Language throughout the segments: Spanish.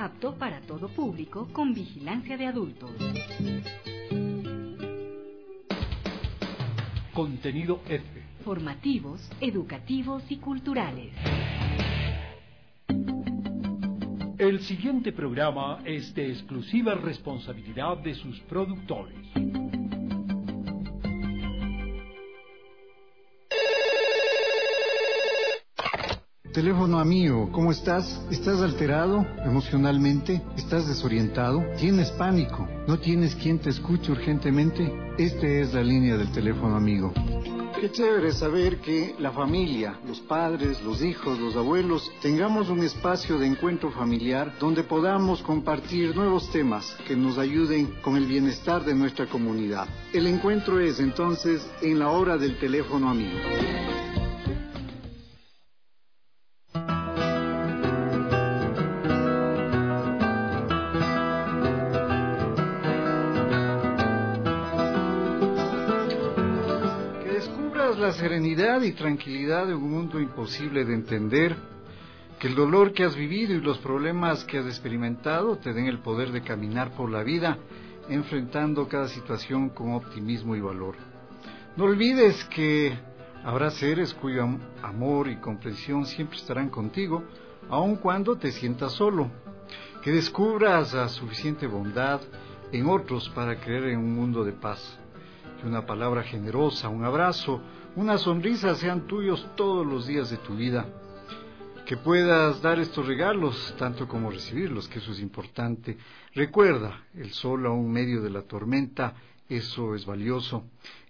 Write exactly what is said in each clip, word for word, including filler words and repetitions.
apto para todo público con vigilancia de adultos. Contenido F. Formativos, educativos y culturales. El siguiente programa es de exclusiva responsabilidad de sus productores. Teléfono amigo, ¿cómo estás? ¿Estás alterado emocionalmente? ¿Estás desorientado? ¿Tienes pánico? ¿No tienes quien te escuche urgentemente? Esta es la línea del teléfono amigo. Qué chévere saber que la familia, los padres, los hijos, los abuelos, tengamos un espacio de encuentro familiar donde podamos compartir nuevos temas que nos ayuden con el bienestar de nuestra comunidad. El encuentro es entonces en la hora del teléfono amigo. La serenidad y tranquilidad de un mundo imposible de entender, que el dolor que has vivido y los problemas que has experimentado te den el poder de caminar por la vida, enfrentando cada situación con optimismo y valor. No olvides que habrá seres cuyo am- amor y comprensión siempre estarán contigo, aun cuando te sientas solo. Que descubras la suficiente bondad en otros para creer en un mundo de paz. Que una palabra generosa, un abrazo, una sonrisa sean tuyos todos los días de tu vida. Que puedas dar estos regalos, tanto como recibirlos, que eso es importante. Recuerda, el sol aún medio de la tormenta, eso es valioso.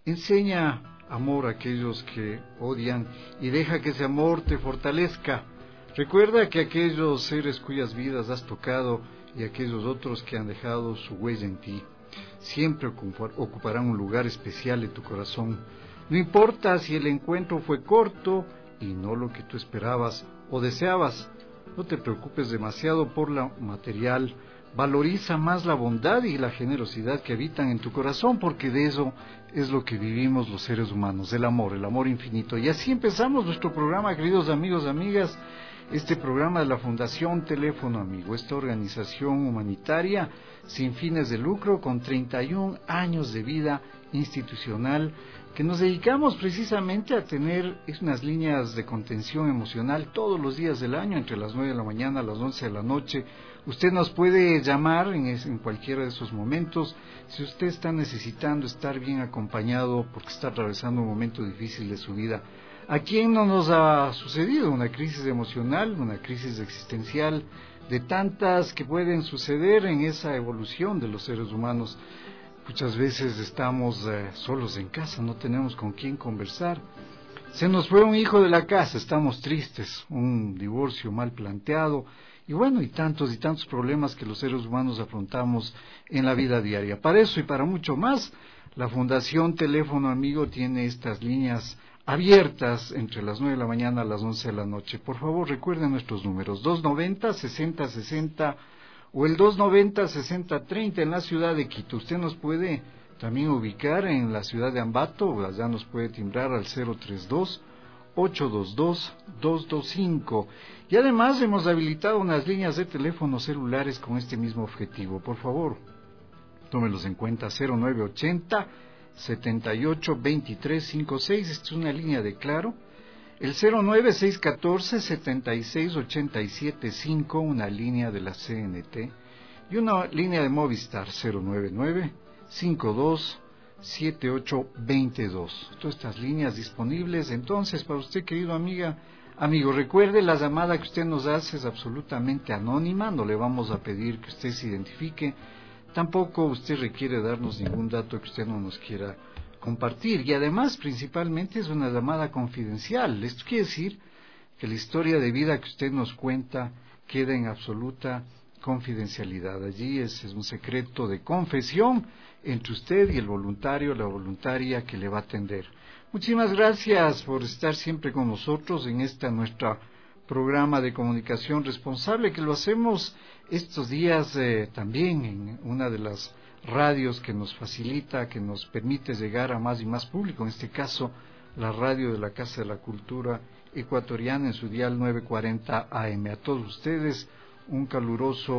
Enseña amor a aquellos que odian y deja que ese amor te fortalezca. Recuerda que aquellos seres cuyas vidas has tocado y aquellos otros que han dejado su huella en ti, siempre ocuparán un lugar especial en tu corazón. No importa si el encuentro fue corto y no lo que tú esperabas o deseabas. No te preocupes demasiado por lo material. Valoriza más la bondad y la generosidad que habitan en tu corazón, porque de eso es lo que vivimos los seres humanos, el amor, el amor infinito. Y así empezamos nuestro programa, queridos amigos, amigas. Este programa de la Fundación Teléfono Amigo, esta organización humanitaria sin fines de lucro con treinta y un años de vida institucional, que nos dedicamos precisamente a tener unas líneas de contención emocional todos los días del año, entre las nueve de la mañana a las once de la noche. Usted nos puede llamar en, es, en cualquiera de esos momentos, si usted está necesitando estar bien acompañado porque está atravesando un momento difícil de su vida. ¿A quién no nos ha sucedido una crisis emocional, una crisis existencial, de tantas que pueden suceder en esa evolución de los seres humanos? Muchas veces estamos eh, solos en casa, no tenemos con quién conversar. Se nos fue un hijo de la casa, estamos tristes, un divorcio mal planteado, y bueno, y tantos y tantos problemas que los seres humanos afrontamos en la vida diaria. Para eso y para mucho más, la Fundación Teléfono Amigo tiene estas líneas abiertas entre las nueve de la mañana a las once de la noche. Por favor, recuerden nuestros números, dos noventa, sesenta sesenta o el dos noventa, sesenta treinta en la ciudad de Quito. Usted nos puede también ubicar en la ciudad de Ambato, o allá nos puede timbrar al cero treinta y dos, ochocientos veintidós, doscientos veinticinco. Y además hemos habilitado unas líneas de teléfonos celulares con este mismo objetivo. Por favor, tómelos en cuenta, cero nueve ochenta, setenta y ocho, veintitrés cincuenta y seis, esta es una línea de Claro, el cero nueve seis uno cuatro, setenta y seis ochenta y siete cinco, una línea de la C N T, y una línea de Movistar, cero nueve nueve, cincuenta y dos, setenta y ocho veintidós. Todas estas líneas disponibles. Entonces, para usted, querido amiga, amigo, recuerde, la llamada que usted nos hace es absolutamente anónima, no le vamos a pedir que usted se identifique. Tampoco usted requiere darnos ningún dato que usted no nos quiera compartir. Y además, principalmente, es una llamada confidencial. Esto quiere decir que la historia de vida que usted nos cuenta queda en absoluta confidencialidad. Allí es, es un secreto de confesión entre usted y el voluntario, la voluntaria que le va a atender. Muchísimas gracias por estar siempre con nosotros en esta nuestra programa de comunicación responsable, que lo hacemos estos días eh, también en una de las radios que nos facilita, que nos permite llegar a más y más público, en este caso la radio de la Casa de la Cultura Ecuatoriana en su dial nueve cuarenta A M. A todos ustedes un caluroso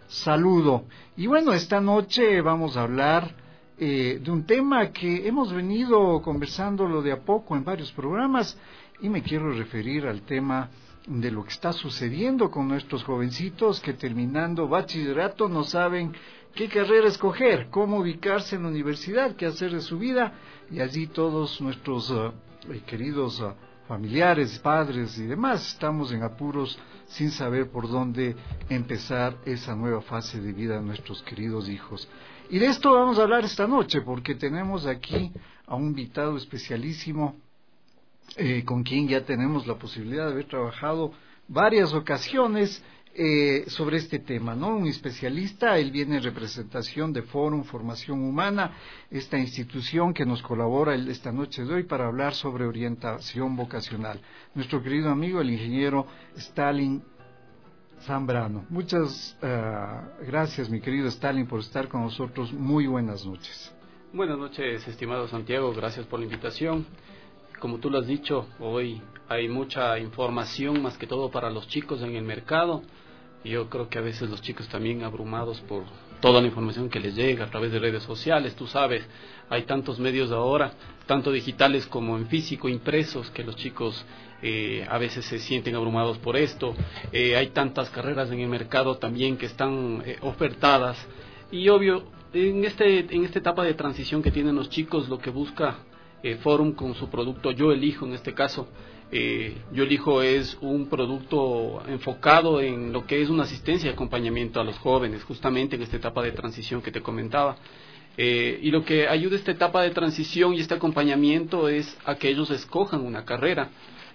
saludo. Y bueno, esta noche vamos a hablar eh, de un tema que hemos venido conversándolo de a poco en varios programas, y me quiero referir al tema de lo que está sucediendo con nuestros jovencitos que terminando bachillerato no saben qué carrera escoger, cómo ubicarse en la universidad, qué hacer de su vida, y allí todos nuestros uh, queridos uh, familiares, padres y demás estamos en apuros sin saber por dónde empezar esa nueva fase de vida de nuestros queridos hijos. Y de esto vamos a hablar esta noche porque tenemos aquí a un invitado especialísimo eh, con quien ya tenemos la posibilidad de haber trabajado varias ocasiones Eh, sobre este tema, ¿no? Un especialista, él viene en representación de Fórum Formación Humana, esta institución que nos colabora esta noche de hoy para hablar sobre orientación vocacional. Nuestro querido amigo, el ingeniero Stalin Zambrano. Muchas uh, gracias, mi querido Stalin, por estar con nosotros. Muy buenas noches. Buenas noches, estimado Santiago, gracias por la invitación. Como tú lo has dicho, hoy hay mucha información, más que todo para los chicos en el mercado. Yo creo que a veces los chicos también abrumados por toda la información que les llega a través de redes sociales. Tú sabes, hay tantos medios ahora, tanto digitales como en físico, impresos, que los chicos eh, a veces se sienten abrumados por esto. Eh, hay tantas carreras en el mercado también que están eh, ofertadas. Y obvio, en, este, en esta etapa de transición que tienen los chicos, lo que busca eh, Fórum con su producto Yo Elijo, en este caso, Eh, Yo Elijo es un producto enfocado en lo que es una asistencia y acompañamiento a los jóvenes, justamente en esta etapa de transición que te comentaba. Eh, y lo que ayuda a esta etapa de transición y este acompañamiento es a que ellos escojan una carrera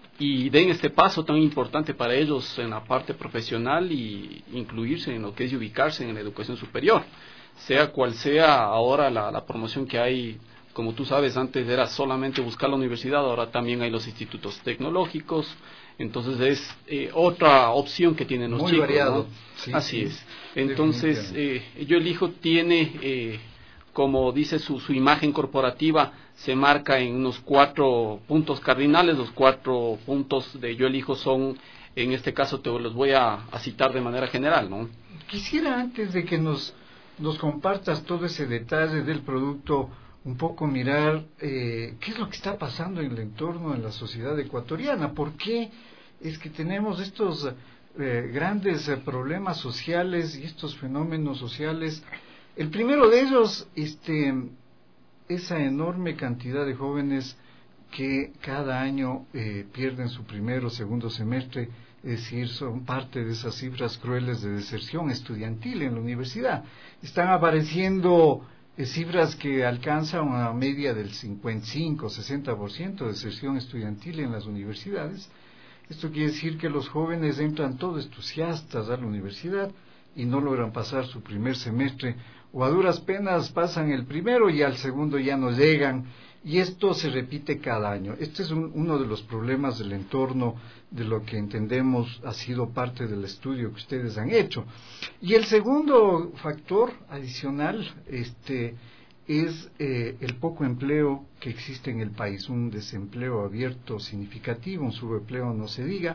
y den este paso tan importante para ellos en la parte profesional y incluirse en lo que es y ubicarse en la educación superior, sea cual sea ahora la, la promoción que hay. Como tú sabes, antes era solamente buscar la universidad, ahora también hay los institutos tecnológicos, entonces es eh, otra opción que tienen los Muy chicos. Muy variado. ¿No? Sí, Así sí, es. Entonces, eh, Yo Elijo tiene, eh, como dice su, su imagen corporativa, se marca en unos cuatro puntos cardinales. Los cuatro puntos de Yo Elijo son, en este caso te los voy a, a citar de manera general, ¿no? Quisiera, antes de que nos, nos compartas todo ese detalle del producto, un poco mirar eh, qué es lo que está pasando en el entorno, en la sociedad ecuatoriana. ¿Por qué es que tenemos estos eh, grandes eh, problemas sociales y estos fenómenos sociales? El primero de ellos, este, esa enorme cantidad de jóvenes que cada año eh, pierden su primero o segundo semestre, es decir, son parte de esas cifras crueles de deserción estudiantil en la universidad. Están apareciendo cifras que alcanzan una media del cincuenta y cinco a sesenta por ciento de deserción estudiantil en las universidades. Esto quiere decir que los jóvenes entran todos entusiastas a la universidad y no logran pasar su primer semestre, o a duras penas pasan el primero y al segundo ya no llegan, y esto se repite cada año. Este es un, uno de los problemas del entorno, de lo que entendemos ha sido parte del estudio que ustedes han hecho. Y el segundo factor adicional este, es eh, el poco empleo que existe en el país, un desempleo abierto significativo, un subempleo no se diga.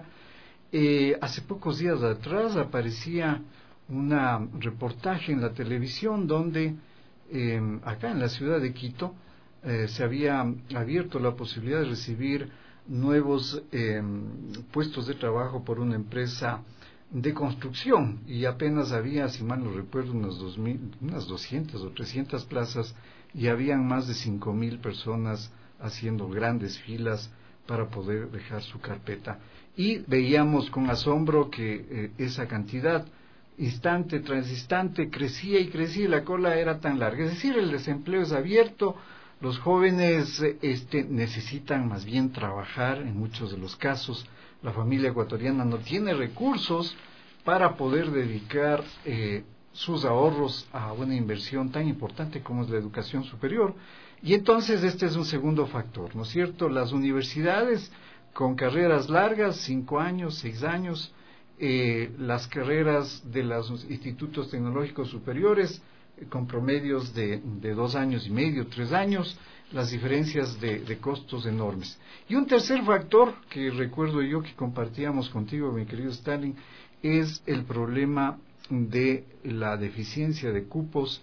Eh, hace pocos días atrás aparecía un reportaje en la televisión donde eh, acá en la ciudad de Quito eh, se había abierto la posibilidad de recibir nuevos eh, puestos de trabajo por una empresa de construcción, y apenas había, si mal no recuerdo, unas, dos mil, unas doscientas o trescientas plazas, y habían más de cinco mil personas haciendo grandes filas para poder dejar su carpeta. Y veíamos con asombro que eh, esa cantidad, instante tras instante, crecía y crecía, y la cola era tan larga. Es decir, el desempleo es abierto. Los jóvenes este, necesitan más bien trabajar en muchos de los casos. La familia ecuatoriana no tiene recursos para poder dedicar eh, sus ahorros a una inversión tan importante como es la educación superior. Y entonces este es un segundo factor, ¿no es cierto? Las universidades con carreras largas, cinco años, seis años, eh, las carreras de los institutos tecnológicos superiores, con promedios de, de dos años y medio, tres años, las diferencias de, de costos enormes. Y un tercer factor que recuerdo yo que compartíamos contigo, mi querido Stalin, es el problema de la deficiencia de cupos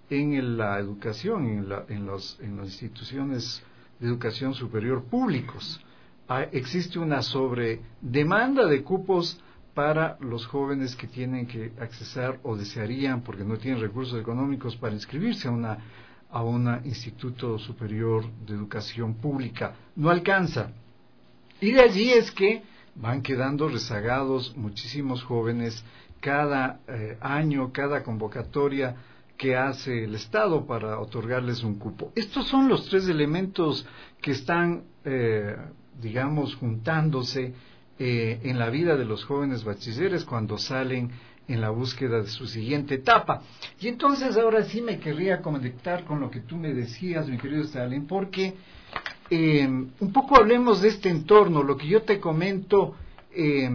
en la educación, en, la, en, los, en las instituciones de educación superior públicos. Ah, existe una sobredemanda de cupos para los jóvenes que tienen que accesar o desearían, porque no tienen recursos económicos para inscribirse a una a un instituto superior de educación pública. No alcanza. Y de allí es que van quedando rezagados muchísimos jóvenes cada eh, año, cada convocatoria que hace el Estado para otorgarles un cupo. Estos son los tres elementos que están, eh, digamos, juntándose eh, en la vida de los jóvenes bachilleres cuando salen en la búsqueda de su siguiente etapa. Y entonces ahora sí me querría conectar con lo que tú me decías, mi querido Stalin, porque eh, un poco hablemos de este entorno. Lo que yo te comento, eh,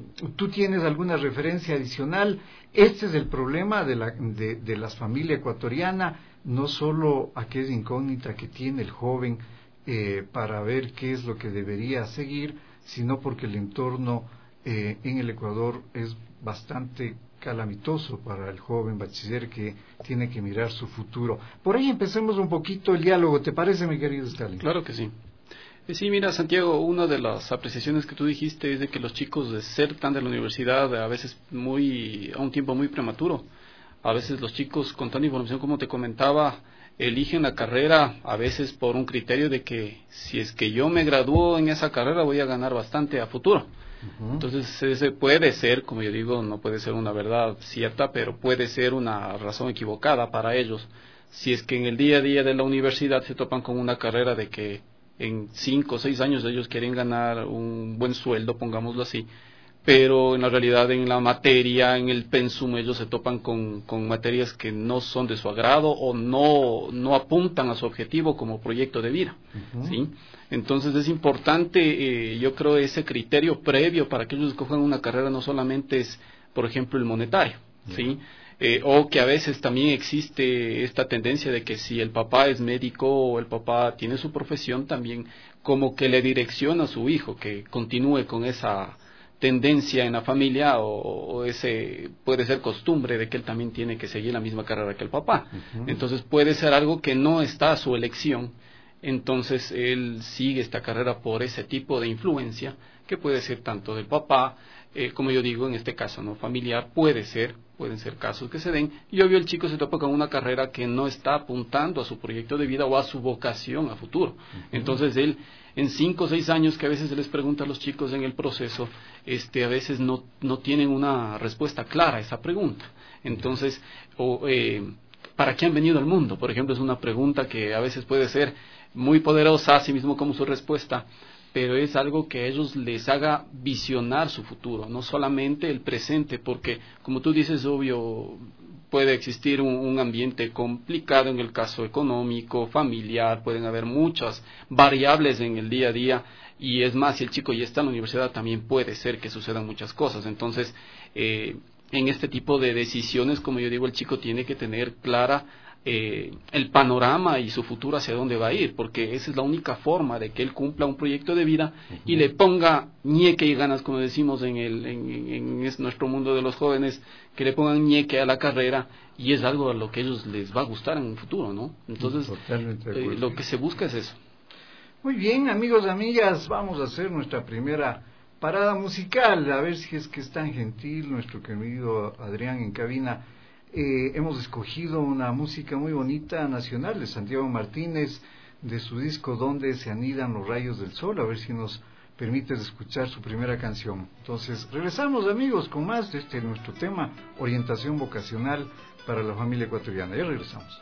tú tienes alguna referencia adicional. Este es el problema de, la, de, de la familia ecuatoriana, no solo aquella incógnita que tiene el joven eh, para ver qué es lo que debería seguir, sino porque el entorno eh, en el Ecuador es bastante calamitoso para el joven bachiller que tiene que mirar su futuro. Por ahí empecemos un poquito el diálogo, ¿te parece, mi querido Stalin? Claro que sí. Sí, mira, Santiago, una de las apreciaciones que tú dijiste es de que los chicos desertan de la universidad a veces muy a un tiempo muy prematuro. A veces los chicos, con tanta información como te comentaba, eligen la carrera a veces por un criterio de que si es que yo me gradúo en esa carrera voy a ganar bastante a futuro. Uh-huh. Entonces ese puede ser, como yo digo, no puede ser una verdad cierta, pero puede ser una razón equivocada para ellos. Si es que en el día a día de la universidad se topan con una carrera de que en cinco o seis años ellos quieren ganar un buen sueldo, pongámoslo así, pero en la realidad en la materia, en el pensum, ellos se topan con, con materias que no son de su agrado o no, no apuntan a su objetivo como proyecto de vida. Uh-huh. ¿Sí? Entonces es importante, eh, yo creo, ese criterio previo para que ellos escojan una carrera no solamente es, por ejemplo, el monetario, uh-huh. ¿sí? Eh, o que a veces también existe esta tendencia de que si el papá es médico o el papá tiene su profesión, también como que le direcciona a su hijo que continúe con esa tendencia en la familia o, o ese puede ser costumbre de que él también tiene que seguir la misma carrera que el papá. Uh-huh. Entonces puede ser algo que no está a su elección, entonces él sigue esta carrera por ese tipo de influencia que puede ser tanto del papá, eh, como yo digo en este caso, no familiar, puede ser, pueden ser casos que se den, y obvio el chico se topa con una carrera que no está apuntando a su proyecto de vida o a su vocación a futuro. Uh-huh. Entonces él en cinco o seis años que a veces se les pregunta a los chicos en el proceso, este, a veces no, no tienen una respuesta clara a esa pregunta. Entonces, o, eh, ¿para qué han venido al mundo? Por ejemplo, es una pregunta que a veces puede ser muy poderosa, así mismo como su respuesta, pero es algo que a ellos les haga visionar su futuro, no solamente el presente, porque como tú dices, obvio, puede existir un, un ambiente complicado en el caso económico, familiar, pueden haber muchas variables en el día a día, y es más, si el chico ya está en la universidad, también puede ser que sucedan muchas cosas. Entonces, eh, en este tipo de decisiones, como yo digo, el chico tiene que tener clara Eh, el panorama y su futuro hacia dónde va a ir, porque esa es la única forma de que él cumpla un proyecto de vida uh-huh. y le ponga ñeque y ganas, como decimos en, el, en, en, en nuestro mundo de los jóvenes, que le pongan ñeque a la carrera, y es algo a lo que a ellos les va a gustar en un futuro, ¿no? Entonces, eh, lo que se busca es eso. Muy bien, amigos y amigas, vamos a hacer nuestra primera parada musical, a ver si es que es tan gentil nuestro querido Adrián en cabina. Eh, hemos escogido una música muy bonita nacional de Santiago Martínez, de su disco Donde se anidan los rayos del sol, a ver si nos permites escuchar su primera canción. Entonces, regresamos, amigos, con más de este nuestro tema, orientación vocacional para la familia ecuatoriana. Ya regresamos.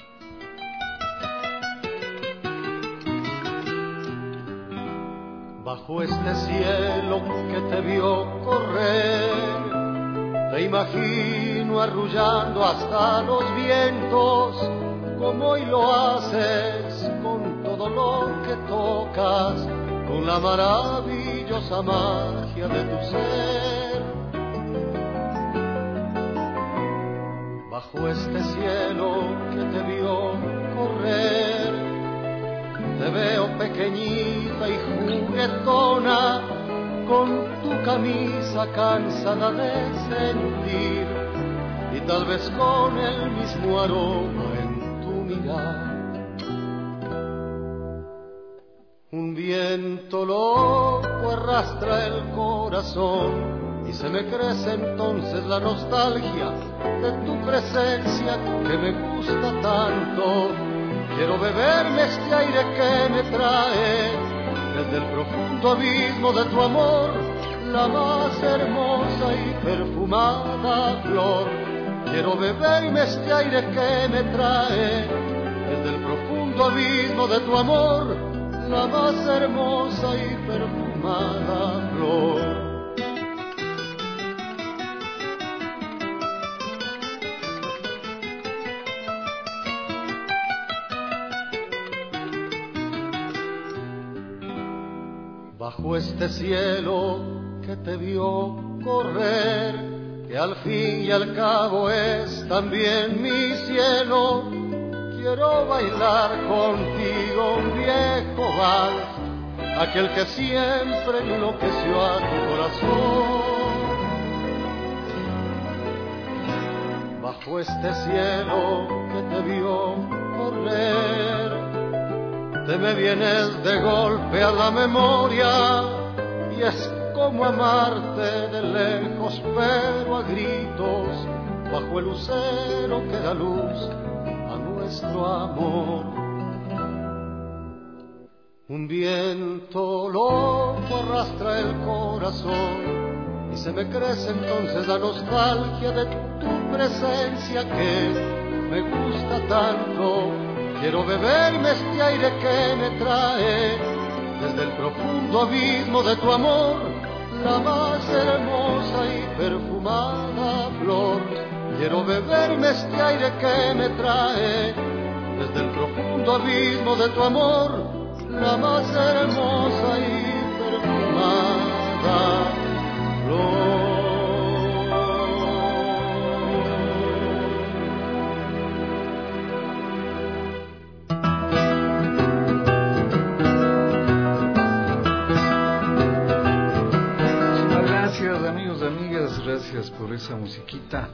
Bajo este cielo que te vio correr, te imagino arrullando hasta los vientos, como hoy lo haces con todo lo que tocas, con la maravillosa magia de tu ser. Bajo este cielo que te vio correr, te veo pequeñita y juguetona, con tu camisa cansada de sentir, y tal vez con el mismo aroma en tu mirar. Un viento loco arrastra el corazón y se me crece entonces la nostalgia de tu presencia que me gusta tanto. Quiero beberme este aire que me trae desde el profundo abismo de tu amor, la más hermosa y perfumada flor. Quiero beberme este aire que me trae desde el profundo abismo de tu amor, la más hermosa y perfumada flor. Bajo este cielo que te vio correr, que al fin y al cabo es también mi cielo, quiero bailar contigo un viejo vals, aquel que siempre enloqueció a tu corazón. Bajo este cielo que te vio correr, te me vienes de golpe a la memoria, y es como amarte de lejos pero a gritos, bajo el lucero que da luz a nuestro amor. Un viento loco arrastra el corazón y se me crece entonces la nostalgia de tu presencia que me gusta tanto. Quiero beberme este aire que me trae desde el profundo abismo de tu amor, la más hermosa y perfumada flor. Quiero beberme este aire que me trae desde el profundo abismo de tu amor, la más hermosa y perfumada flor. Gracias por esa musiquita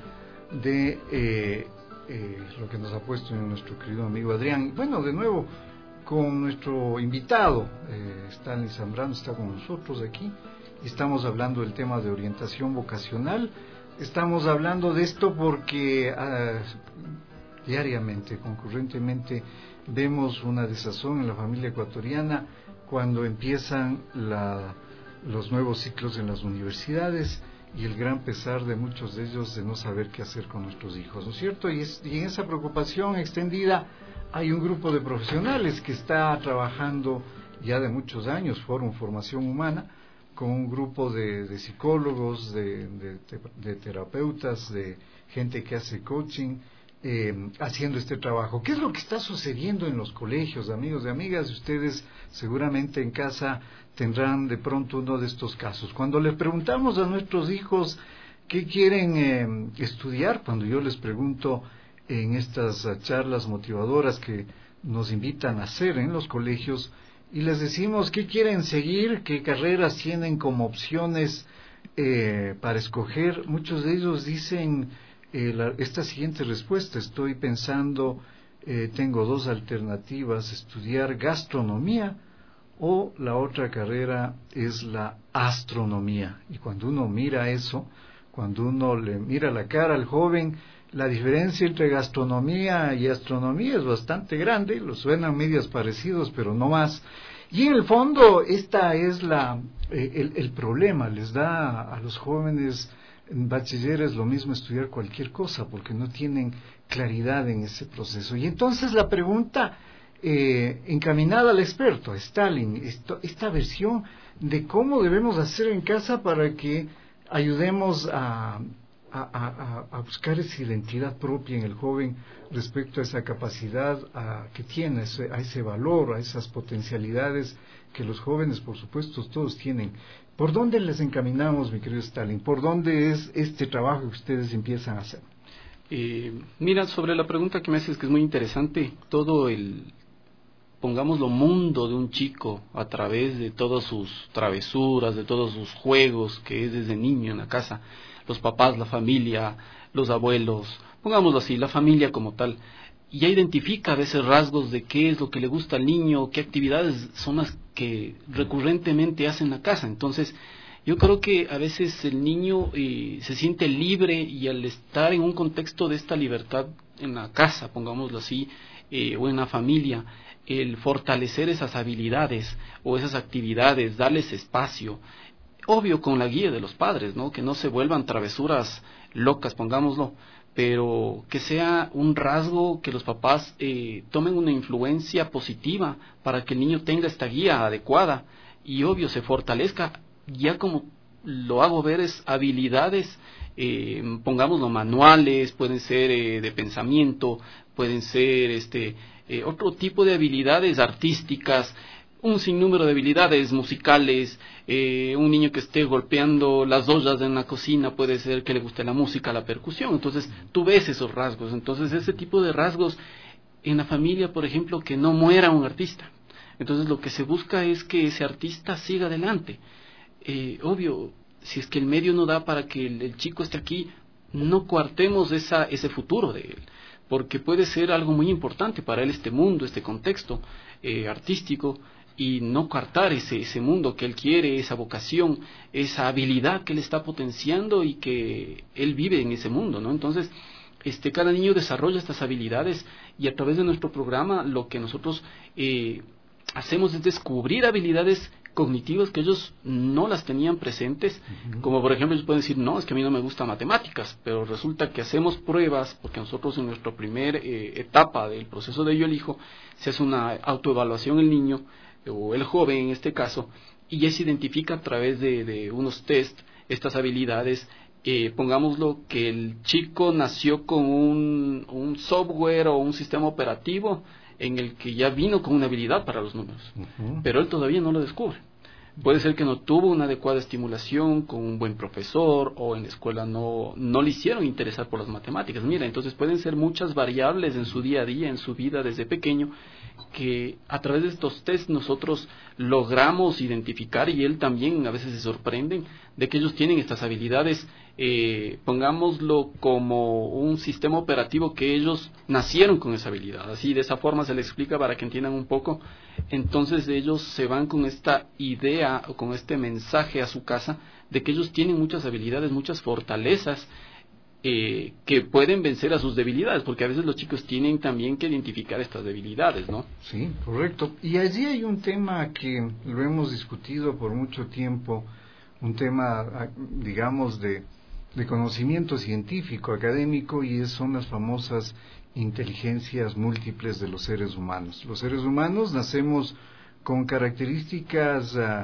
de eh, eh, lo que nos ha puesto nuestro querido amigo Adrián. Bueno, de nuevo con nuestro invitado, eh, Stanley Zambrano está con nosotros aquí y estamos hablando del tema de orientación vocacional. Estamos hablando de esto porque uh, diariamente, concurrentemente, vemos una desazón en la familia ecuatoriana cuando empiezan la, los nuevos ciclos en las universidades, y el gran pesar de muchos de ellos de no saber qué hacer con nuestros hijos, ¿no es cierto? Y, es, y en esa preocupación extendida hay un grupo de profesionales que está trabajando ya de muchos años, Fórum Formación Humana, con un grupo de, de psicólogos, de, de, de terapeutas, de gente que hace coaching, eh, haciendo este trabajo. ¿Qué es lo que está sucediendo en los colegios, amigos y amigas? Ustedes seguramente en casa tendrán de pronto uno de estos casos. Cuando les preguntamos a nuestros hijos qué quieren eh, estudiar, cuando yo les pregunto en estas uh, charlas motivadoras que nos invitan a hacer en los colegios, y les decimos qué quieren seguir, qué carreras tienen como opciones eh, para escoger, muchos de ellos dicen eh, la, esta siguiente respuesta: estoy pensando, eh, tengo dos alternativas, estudiar gastronomía, o la otra carrera es la astronomía. Y cuando uno mira eso, cuando uno le mira la cara al joven, la diferencia entre gastronomía y astronomía es bastante grande, los suenan medios parecidos, pero no más. Y en el fondo, esta es la eh, el, el problema, les da a los jóvenes bachilleres lo mismo estudiar cualquier cosa, porque no tienen claridad en ese proceso. Y entonces la pregunta Eh, encaminada al experto, a Stalin, esto, esta versión de cómo debemos hacer en casa para que ayudemos a, a, a, a buscar esa identidad propia en el joven respecto a esa capacidad a, que tiene, a ese, a ese valor, a esas potencialidades que los jóvenes, por supuesto, todos tienen. ¿Por dónde les encaminamos, mi querido Stalin? ¿Por dónde es este trabajo que ustedes empiezan a hacer? Eh, mira, sobre la pregunta que me haces, que es muy interesante, todo el pongámoslo, mundo de un chico a través de todas sus travesuras, de todos sus juegos, que es desde niño en la casa, los papás, la familia, los abuelos, pongámoslo así, la familia como tal, ya identifica a veces rasgos de qué es lo que le gusta al niño, qué actividades son las que recurrentemente hace en la casa. Entonces, yo creo que a veces el niño eh, se siente libre, y al estar en un contexto de esta libertad en la casa, pongámoslo así, eh, o en la familia, el fortalecer esas habilidades o esas actividades, darles espacio, obvio con la guía de los padres, ¿no? Que no se vuelvan travesuras locas, pongámoslo, pero que sea un rasgo que los papás eh, tomen una influencia positiva para que el niño tenga esta guía adecuada y obvio se fortalezca, ya como lo hago ver es habilidades, eh, pongámoslo manuales, pueden ser eh, de pensamiento, pueden ser este eh, otro tipo de habilidades artísticas, un sinnúmero de habilidades musicales, eh, un niño que esté golpeando las ollas en la cocina, puede ser que le guste la música, la percusión, entonces tú ves esos rasgos, entonces ese tipo de rasgos en la familia, por ejemplo, que no muera un artista, entonces lo que se busca es que ese artista siga adelante, eh, obvio, si es que el medio no da para que el, el chico esté aquí, no coartemos esa, ese futuro de él, porque puede ser algo muy importante para él este mundo, este contexto eh, artístico, y no coartar ese, ese mundo que él quiere, esa vocación, esa habilidad que él está potenciando y que él vive en ese mundo, ¿no? Entonces, este, cada niño desarrolla estas habilidades y a través de nuestro programa lo que nosotros eh, hacemos es descubrir habilidades cognitivas que ellos no las tenían presentes, uh-huh. Como por ejemplo ellos pueden decir, no, es que a mí no me gustan matemáticas, pero resulta que hacemos pruebas, porque nosotros en nuestra primera eh, etapa del proceso de Yo Elijo, se hace una autoevaluación el niño, o el joven en este caso, y ya se identifica a través de, de unos test estas habilidades, eh, pongámoslo que el chico nació con un, un software o un sistema operativo en el que ya vino con una habilidad para los números, uh-huh. Pero él todavía no lo descubre. Puede ser que no tuvo una adecuada estimulación con un buen profesor o en la escuela no, no le hicieron interesar por las matemáticas. Mira, entonces pueden ser muchas variables en su día a día, en su vida desde pequeño, que a través de estos test nosotros logramos identificar y él también a veces se sorprenden de que ellos tienen estas habilidades, eh, pongámoslo como un sistema operativo que ellos nacieron con esa habilidad, así de esa forma se les explica para que entiendan un poco. Entonces ellos se van con esta idea o con este mensaje a su casa de que ellos tienen muchas habilidades, muchas fortalezas, Eh, que pueden vencer a sus debilidades, porque a veces los chicos tienen también que identificar estas debilidades, ¿no? Sí, correcto. Y allí hay un tema que lo hemos discutido por mucho tiempo, un tema, digamos, de, de conocimiento científico, académico, y es, son las famosas inteligencias múltiples de los seres humanos. Los seres humanos nacemos con características uh,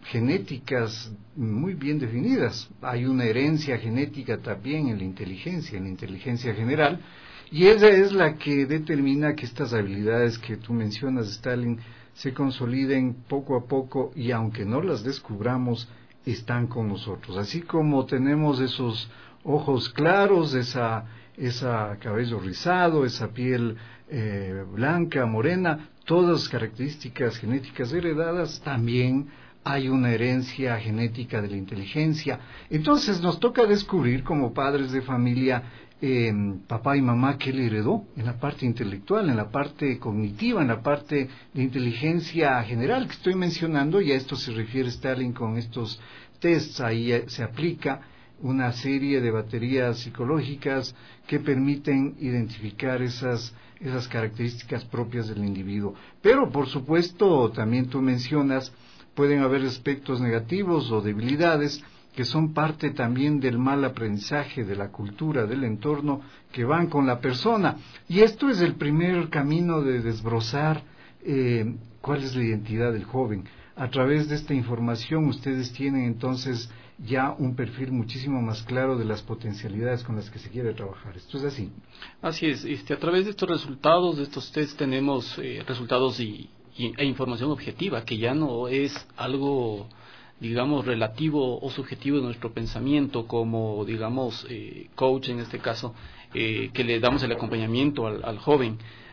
genéticas muy bien definidas. Hay una herencia genética también en la inteligencia, en la inteligencia general, y esa es la que determina que estas habilidades que tú mencionas, Stalin, se consoliden poco a poco y aunque no las descubramos, están con nosotros. Así como tenemos esos ojos claros, esa, esa cabello rizado, esa piel eh, blanca, morena, todas características genéticas heredadas, también hay una herencia genética de la inteligencia. Entonces nos toca descubrir como padres de familia, eh, papá y mamá, qué le heredó en la parte intelectual, en la parte cognitiva, en la parte de inteligencia general que estoy mencionando, y a esto se refiere Stalin con estos tests. Ahí se aplica una serie de baterías psicológicas que permiten identificar esas, esas características propias del individuo. Pero por supuesto, también tú mencionas, pueden haber aspectos negativos o debilidades que son parte también del mal aprendizaje, de la cultura, del entorno, que van con la persona. Y esto es el primer camino de desbrozar eh, cuál es la identidad del joven. A través de esta información ustedes tienen entonces ya un perfil muchísimo más claro de las potencialidades con las que se quiere trabajar. ¿Esto es así? Así es. Este, a través de estos resultados, de estos test, tenemos eh, resultados y e información objetiva, que ya no es algo, digamos, relativo o subjetivo de nuestro pensamiento como, digamos, eh, coach en este caso, eh, que le damos el acompañamiento al, al joven.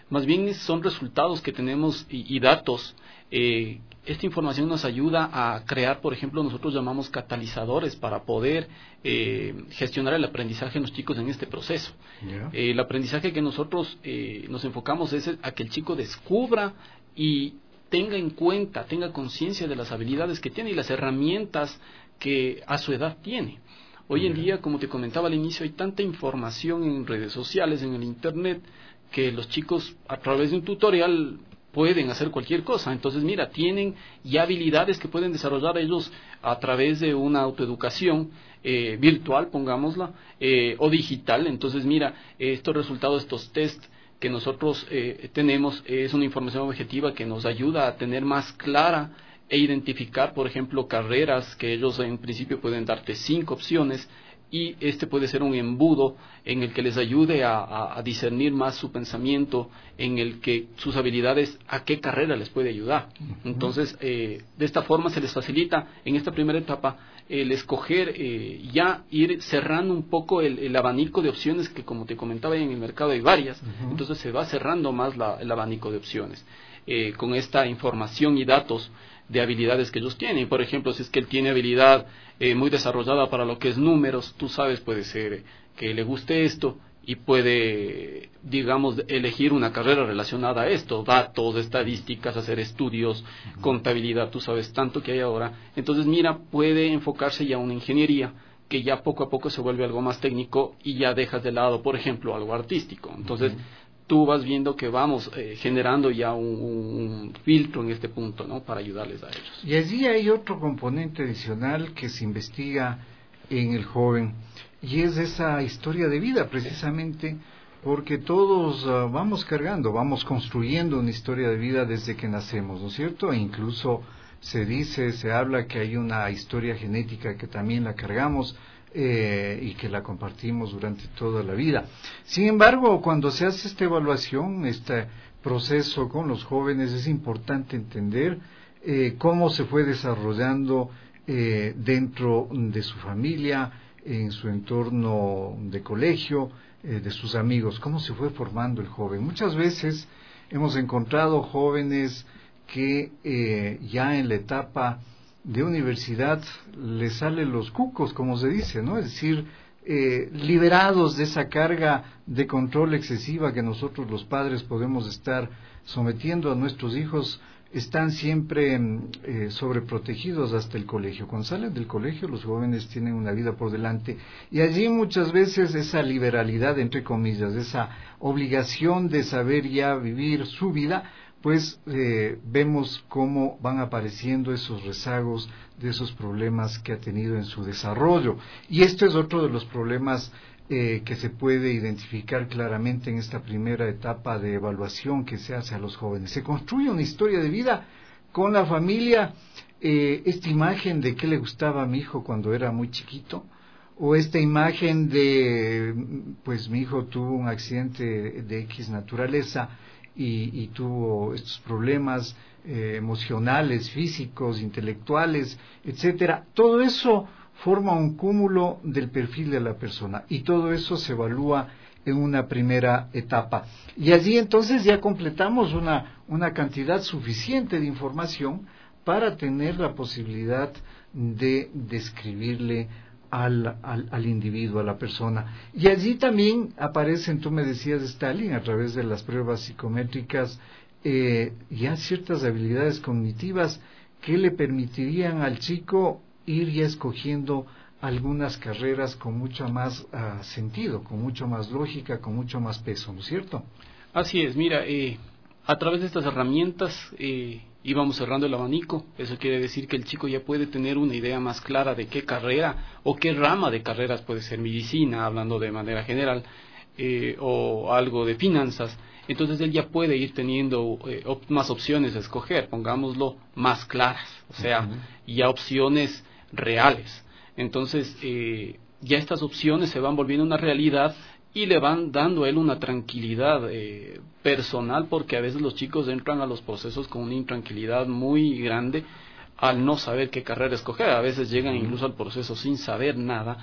más bien son resultados que tenemos y, y datos. Eh, esta información nos ayuda a crear, por ejemplo, nosotros llamamos catalizadores para poder eh, gestionar el aprendizaje en los chicos en este proceso. Yeah. Eh, el aprendizaje que nosotros eh, nos enfocamos es a que el chico descubra y tenga en cuenta, tenga conciencia de las habilidades que tiene y las herramientas que a su edad tiene. Hoy en día, como te comentaba al inicio, hay tanta información en redes sociales, en el internet, que los chicos a través de un tutorial pueden hacer cualquier cosa. Entonces, mira, tienen ya habilidades que pueden desarrollar ellos a través de una autoeducación eh, virtual, pongámosla, eh, o digital. Entonces, mira, estos resultados, estos test que nosotros eh, tenemos, es una información objetiva que nos ayuda a tener más clara e identificar, por ejemplo, carreras que ellos en principio pueden darte cinco opciones, y este puede ser un embudo en el que les ayude a, a, a discernir más su pensamiento, en el que sus habilidades, a qué carrera les puede ayudar. Uh-huh. Entonces, eh, de esta forma se les facilita en esta primera etapa el escoger, eh, ya ir cerrando un poco el, el abanico de opciones que, como te comentaba, en el mercado hay varias. Uh-huh. Entonces se va cerrando más la, el abanico de opciones eh, con esta información y datos de habilidades que ellos tienen. Por ejemplo, si es que él tiene habilidad eh, muy desarrollada para lo que es números, tú sabes, puede ser que le guste esto y puede, digamos, elegir una carrera relacionada a esto, datos, estadísticas, hacer estudios, uh-huh. contabilidad, tú sabes tanto que hay ahora. Entonces, mira, puede enfocarse ya a una ingeniería que ya poco a poco se vuelve algo más técnico y ya dejas de lado, por ejemplo, algo artístico. Entonces, uh-huh. tú vas viendo que vamos eh, generando ya un, un filtro en este punto, ¿no?, para ayudarles a ellos. Y allí hay otro componente adicional que se investiga en el joven, y es esa historia de vida, precisamente, porque todos uh, vamos cargando, vamos construyendo una historia de vida desde que nacemos, ¿no es cierto? E incluso se dice, se habla que hay una historia genética que también la cargamos, Eh, y que la compartimos durante toda la vida. Sin embargo, cuando se hace esta evaluación, este proceso con los jóvenes, es importante entender eh, cómo se fue desarrollando eh, dentro de su familia, en su entorno de colegio, eh, de sus amigos, cómo se fue formando el joven. Muchas veces hemos encontrado jóvenes que eh, ya en la etapa de universidad les salen los cucos, como se dice, ¿no? Es decir, eh, liberados de esa carga de control excesiva que nosotros los padres podemos estar sometiendo a nuestros hijos, están siempre eh, sobreprotegidos hasta el colegio. Cuando salen del colegio, los jóvenes tienen una vida por delante, y allí muchas veces esa liberalidad, entre comillas, esa obligación de saber ya vivir su vida, pues eh, vemos cómo van apareciendo esos rezagos de esos problemas que ha tenido en su desarrollo. Y esto es otro de los problemas eh, que se puede identificar claramente en esta primera etapa de evaluación que se hace a los jóvenes. Se construye una historia de vida con la familia, eh, esta imagen de qué le gustaba a mi hijo cuando era muy chiquito, o esta imagen de, pues mi hijo tuvo un accidente de X naturaleza, Y, y tuvo estos problemas eh, emocionales, físicos, intelectuales, etcétera. Todo eso forma un cúmulo del perfil de la persona, y todo eso se evalúa en una primera etapa. Y allí entonces ya completamos una, una cantidad suficiente de información para tener la posibilidad de describirle Al, al, al individuo, a la persona. Y allí también aparecen, tú me decías, Stalin, a través de las pruebas psicométricas, eh, ya ciertas habilidades cognitivas que le permitirían al chico ir ya escogiendo algunas carreras con mucho más uh, sentido, con mucho más lógica, con mucho más peso, ¿no es cierto? Así es, mira, eh, a través de estas herramientas eh, íbamos cerrando el abanico. Eso quiere decir que el chico ya puede tener una idea más clara de qué carrera o qué rama de carreras puede ser medicina, hablando de manera general, eh, o algo de finanzas. Entonces él ya puede ir teniendo eh, op- más opciones a escoger, pongámoslo, más claras, o sea, uh-huh. ya opciones reales. Entonces eh, ya estas opciones se van volviendo una realidad y le van dando a él una tranquilidad eh, personal, porque a veces los chicos entran a los procesos con una intranquilidad muy grande al no saber qué carrera escoger. A veces llegan incluso al proceso sin saber nada,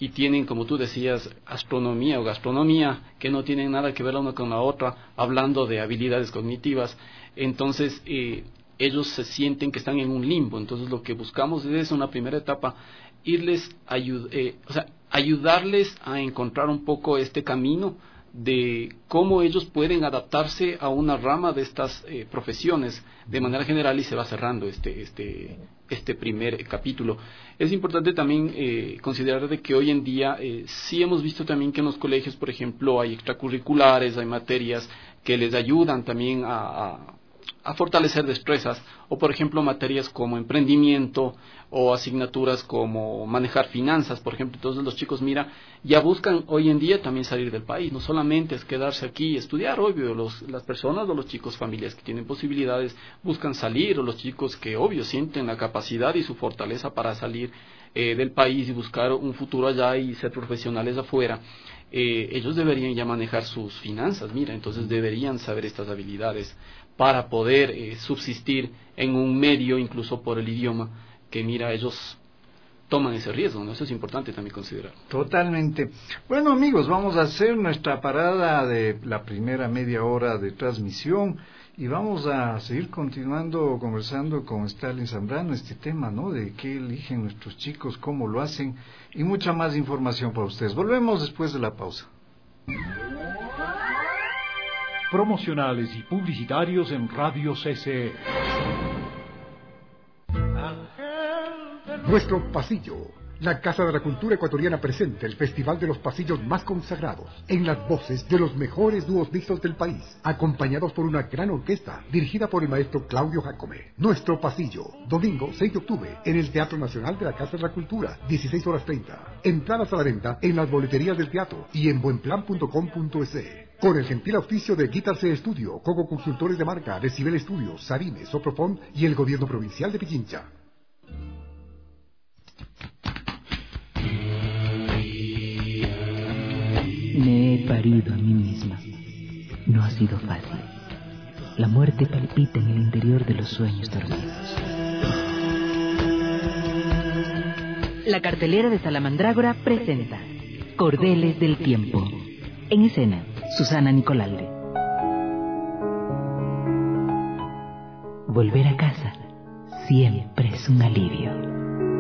y tienen, como tú decías, astronomía o gastronomía, que no tienen nada que ver la una con la otra, hablando de habilidades cognitivas. Entonces, eh, ellos se sienten que están en un limbo. Entonces, lo que buscamos es una primera etapa, irles, ayud eh, o sea, ayudarles a encontrar un poco este camino de cómo ellos pueden adaptarse a una rama de estas eh, profesiones de manera general, y se va cerrando este este este primer capítulo. Es importante también eh, considerar de que hoy en día eh, sí hemos visto también que en los colegios, por ejemplo, hay extracurriculares, hay materias que les ayudan también a, a a fortalecer destrezas, o por ejemplo materias como emprendimiento o asignaturas como manejar finanzas, por ejemplo. Entonces los chicos, mira, ya buscan hoy en día también salir del país, no solamente es quedarse aquí y estudiar. Obvio, los, las personas o los chicos, familias que tienen posibilidades, buscan salir, o los chicos que obvio sienten la capacidad y su fortaleza para salir eh, del país y buscar un futuro allá y ser profesionales afuera. Eh, ellos deberían ya manejar sus finanzas, mira, entonces deberían saber estas habilidades para poder eh, subsistir en un medio, incluso por el idioma, que mira, ellos toman ese riesgo, ¿no? Eso es importante también considerar. Totalmente. Bueno, amigos, vamos a hacer nuestra parada de la primera media hora de transmisión y vamos a seguir continuando conversando con Stalin Zambrano este tema, ¿no? De qué eligen nuestros chicos, cómo lo hacen y mucha más información para ustedes. Volvemos después de la pausa. Promocionales y publicitarios en Radio C C E. Nuestro pasillo. La Casa de la Cultura Ecuatoriana presenta el Festival de los Pasillos más consagrados, en las voces de los mejores dúos mixtos del país, acompañados por una gran orquesta, dirigida por el maestro Claudio Jacome. Nuestro Pasillo, domingo seis de octubre, en el Teatro Nacional de la Casa de la Cultura, dieciséis horas treinta. Entradas a la venta en las boleterías del teatro y en buenplan punto com punto es. Con el gentil auspicio de Guitar C Studio, Coco Consultores de Marca, Decibel Studios, Sarine, Soprofon y el Gobierno Provincial de Pichincha. Me he parido a mí misma. No ha sido fácil. La muerte palpita en el interior de los sueños dormidos. La cartelera de Salamandrágora presenta Cordeles del Tiempo. En escena, Susana Nicolalde. Volver a casa siempre es un alivio.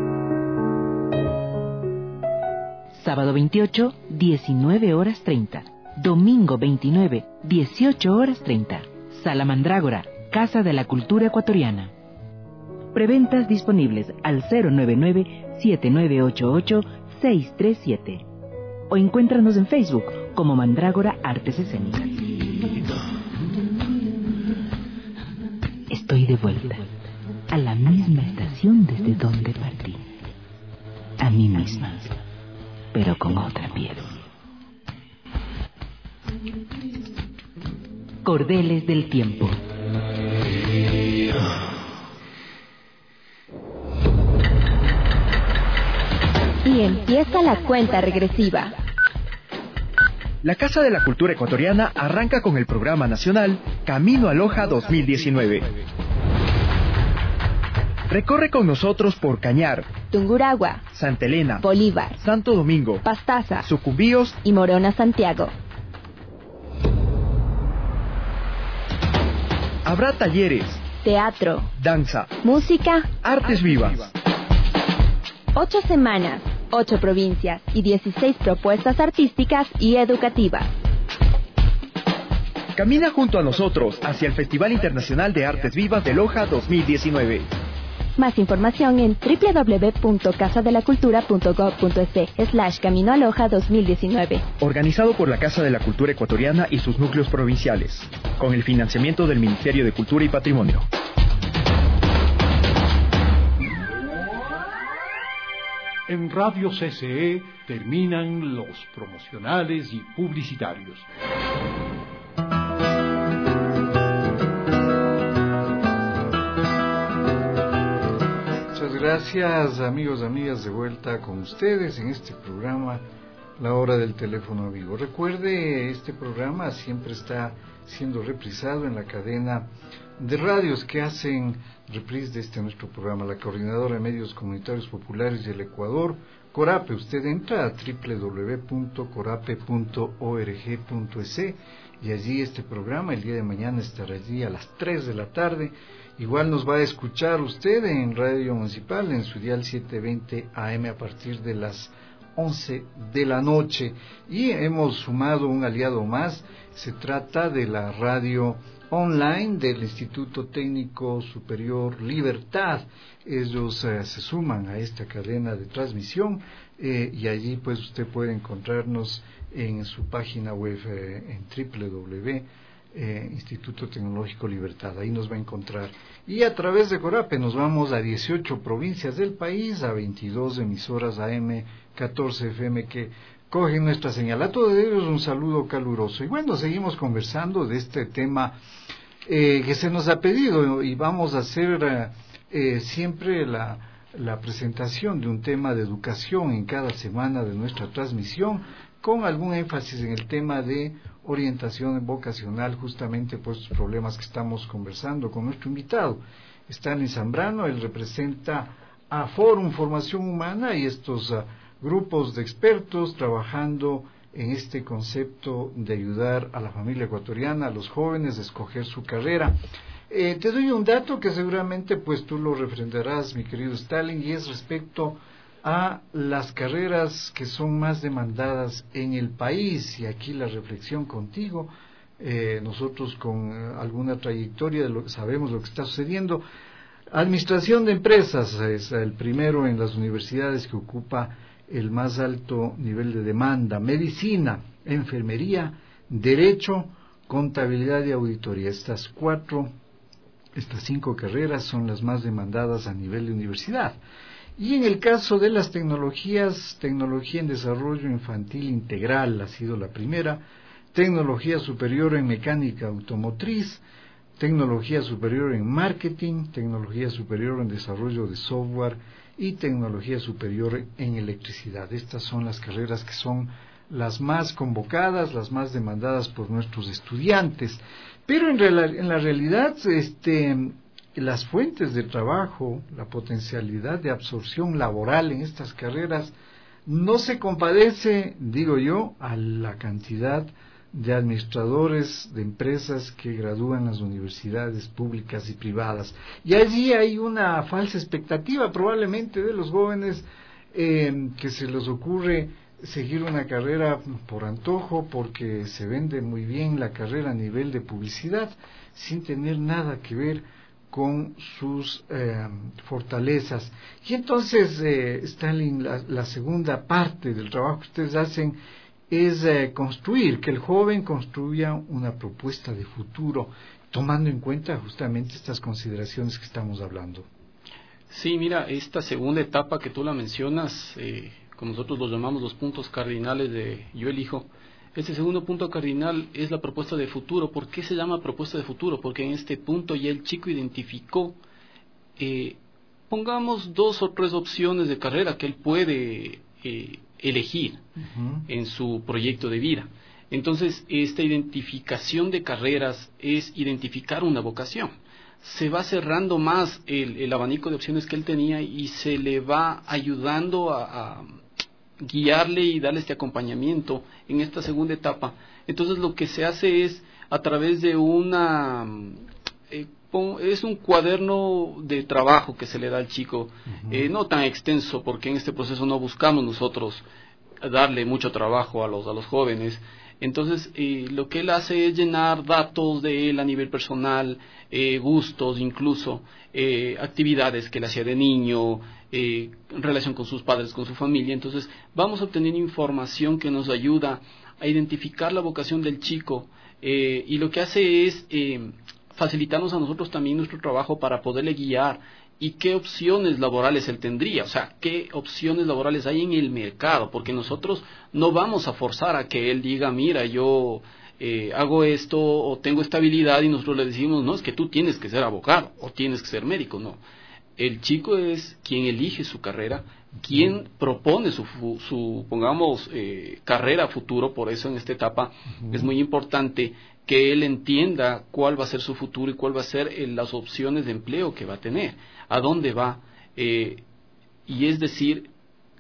Sábado veintiocho, diecinueve horas treinta. Domingo veintinueve, dieciocho horas treinta. Salamandrágora, Casa de la Cultura Ecuatoriana. Preventas disponibles al cero nueve nueve, siete nueve ocho ocho, seis tres siete. O encuéntranos en Facebook como Mandrágora Artes Escénicas. Estoy de vuelta a la misma estación desde donde partí. A mí misma, pero con otra piel. Cordeles del Tiempo. Y empieza la cuenta regresiva. La Casa de la Cultura Ecuatoriana arranca con el programa nacional Camino a Loja dos mil diecinueve. Recorre con nosotros por Cañar, Tungurahua, Santa Elena, Bolívar, Santo Domingo, Pastaza, Sucumbíos y Morona, Santiago. Habrá talleres, teatro, danza, música, artes vivas. Ocho semanas, ocho provincias y dieciséis propuestas artísticas y educativas. Camina junto a nosotros hacia el Festival Internacional de Artes Vivas de Loja dos mil diecinueve. Más información en doble u doble u doble u punto casa de la cultura punto gob punto es slash Camino a Loja dos mil diecinueve. Organizado por la Casa de la Cultura Ecuatoriana y sus núcleos provinciales, con el financiamiento del Ministerio de Cultura y Patrimonio. En Radio C C E terminan los promocionales y publicitarios. Muchas gracias, amigos, amigas, de vuelta con ustedes en este programa La Hora del Teléfono Vivo. Recuerde, este programa siempre está siendo reprisado en la cadena de radios que hacen reprise de este nuestro programa, la Coordinadora de Medios Comunitarios Populares del Ecuador, Corape. Usted entra a doble u doble u doble u punto corape punto org punto es y allí este programa el día de mañana estará allí a las tres de la tarde. Igual nos va a escuchar usted en Radio Municipal en su dial setecientos veinte A M a partir de las once de la noche. Y hemos sumado un aliado más, se trata de la radio online del Instituto Técnico Superior Libertad. Ellos eh, se suman a esta cadena de transmisión eh, y allí pues usted puede encontrarnos en su página web eh, en doble u doble u doble u punto eh, Instituto Tecnológico Libertad, ahí nos va a encontrar. Y a través de Corape nos vamos a dieciocho provincias del país, a veintidós emisoras A M, catorce F M que cogen nuestra señal. A todos ellos un saludo caluroso. Y bueno, seguimos conversando de este tema eh, que se nos ha pedido y vamos a hacer eh, siempre la, la presentación de un tema de educación en cada semana de nuestra transmisión, con algún énfasis en el tema de orientación vocacional, justamente por estos problemas que estamos conversando con nuestro invitado. Stanley Zambrano, él representa a Forum Formación Humana y estos uh, grupos de expertos trabajando en este concepto de ayudar a la familia ecuatoriana, a los jóvenes a escoger su carrera. Eh, te doy un dato que seguramente pues tú lo refrendarás, mi querido Stalin, y es respecto a las carreras que son más demandadas en el país. Y aquí la reflexión contigo, eh, nosotros con eh, alguna trayectoria de lo, sabemos lo que está sucediendo. Administración de empresas es el primero en las universidades que ocupa el más alto nivel de demanda. Medicina, enfermería, derecho, contabilidad y auditoría. Estas cuatro, estas cinco carreras son las más demandadas a nivel de universidad. Y en el caso de las tecnologías, tecnología en desarrollo infantil integral ha sido la primera, tecnología superior en mecánica automotriz, tecnología superior en marketing, tecnología superior en desarrollo de software y tecnología superior en electricidad. Estas son las carreras que son las más convocadas, las más demandadas por nuestros estudiantes. Pero en, real, en la realidad, este... las fuentes de trabajo, la potencialidad de absorción laboral en estas carreras no se compadece, digo yo, a la cantidad de administradores de empresas que gradúan las universidades públicas y privadas. Y allí hay una falsa expectativa probablemente de los jóvenes eh, que se les ocurre seguir una carrera por antojo porque se vende muy bien la carrera a nivel de publicidad sin tener nada que ver con sus eh, fortalezas. Y entonces, eh, Stalin, la, la segunda parte del trabajo que ustedes hacen es eh, construir, que el joven construya una propuesta de futuro, tomando en cuenta justamente estas consideraciones que estamos hablando. Sí, mira, esta segunda etapa que tú la mencionas, eh, como nosotros los llamamos los puntos cardinales de Yo Elijo, este segundo punto cardinal es la propuesta de futuro. ¿Por qué se llama propuesta de futuro? Porque en este punto ya el chico identificó, eh, pongamos dos o tres opciones de carrera que él puede eh, elegir uh-huh. en su proyecto de vida. Entonces, esta identificación de carreras es identificar una vocación. Se va cerrando más el, el abanico de opciones que él tenía y se le va ayudando a... a guiarle y darle este acompañamiento en esta segunda etapa. Entonces lo que se hace es a través de una eh, es un cuaderno de trabajo que se le da al chico, uh-huh. eh, no tan extenso, porque en este proceso no buscamos nosotros darle mucho trabajo a los a los jóvenes. Entonces eh, lo que él hace es llenar datos de él a nivel personal, eh, gustos, incluso eh, actividades que él hacía de niño, eh, en relación con sus padres, con su familia. Entonces vamos obteniendo información que nos ayuda a identificar la vocación del chico, eh, y lo que hace es eh, facilitarnos a nosotros también nuestro trabajo para poderle guiar y qué opciones laborales él tendría, o sea, qué opciones laborales hay en el mercado, porque nosotros no vamos a forzar a que él diga, mira, yo eh, hago esto o tengo esta habilidad, y nosotros le decimos, no, es que tú tienes que ser abogado o tienes que ser médico. No, el chico es quien elige su carrera, quien propone su, su pongamos, eh, carrera futuro. Por eso en esta etapa uh-huh. es muy importante que él entienda cuál va a ser su futuro y cuál va a ser eh, las opciones de empleo que va a tener, a dónde va, eh, y es decir,